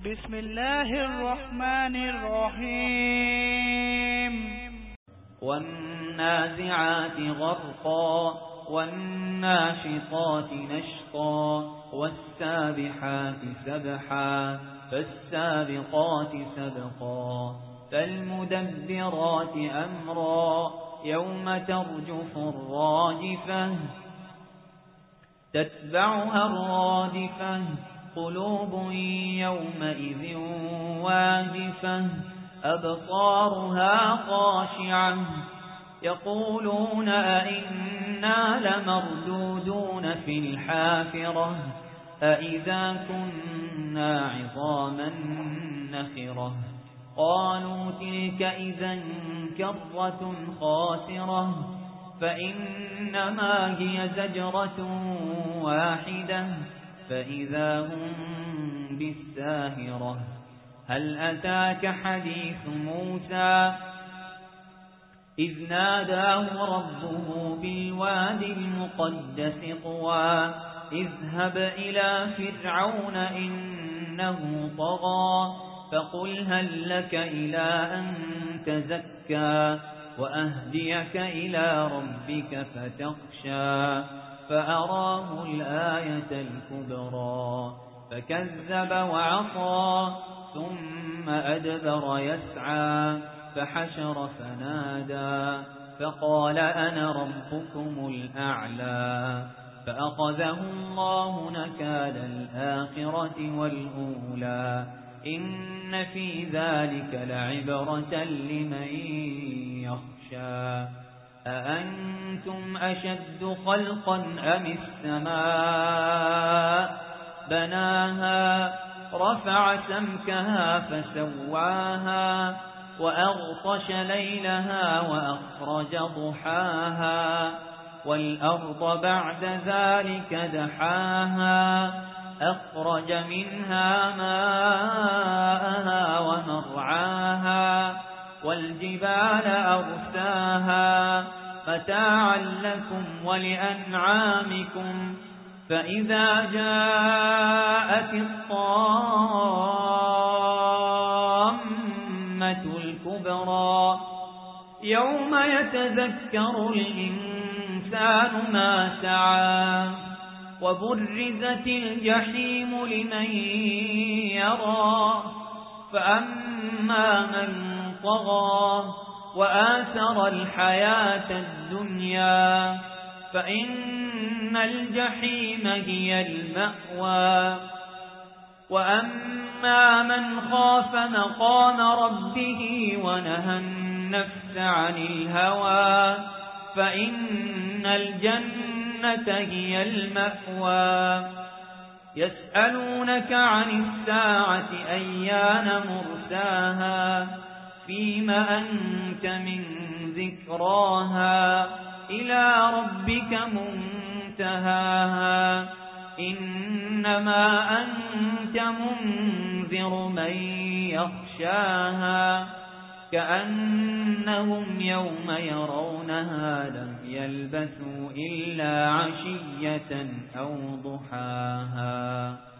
بسم الله الرحمن الرحيم والنازعات غرقا والناشطات نشطا والسابحات سبحا فالسابقات سبقا فالمدبرات أمرا يوم ترجف الراجفة تتبعها الرادفة قلوب يومئذ واجفة أبصارها خاشعة يقولون أئنا لمردودون في الحافرة أئذا كنا عظاما نخرة قالوا تلك إذا كرة خاسرة فإنما هي زجرة واحدة فإذا هم بالساهرة هل أتاك حديث موسى إذ ناداه ربه بالواد المقدس طوى اذهب إلى فرعون إنه طغى فقل هل لك إلى أن تزكى وأهديك إلى ربك فتخشى فأراه الآية الكبرى فكذب وعصى ثم أدبر يسعى فحشر فنادى فقال أنا ربكم الأعلى فأخذه الله نكال الآخرة والأولى إن في ذلك لعبرة لمن يخشى أأنتم أشد خلقا أم السماء بناها رفع سمكها فسواها وأغطش ليلها وأخرج ضحاها والأرض بعد ذلك دحاها أخرج منها ماءها ومرعاها والجبال أرساها متاعا لكم ولأنعامكم فإذا جاءت الطامة الكبرى يوم يتذكر الإنسان ما سعى وبرزت الجحيم لمن يرى فأما من طغى وآثر الحياة الدنيا فإن الجحيم هي المأوى وأما من خاف مقام ربه ونهى النفس عن الهوى فإن الجنة هي المأوى يسألونك عن الساعة أيان مرساها فيما أنت من ذكراها إلى ربك منتهاها إنما أنت منذر من يخشاها كأنهم يوم يرونها لم يلبثوا إلا عشية أو ضحاها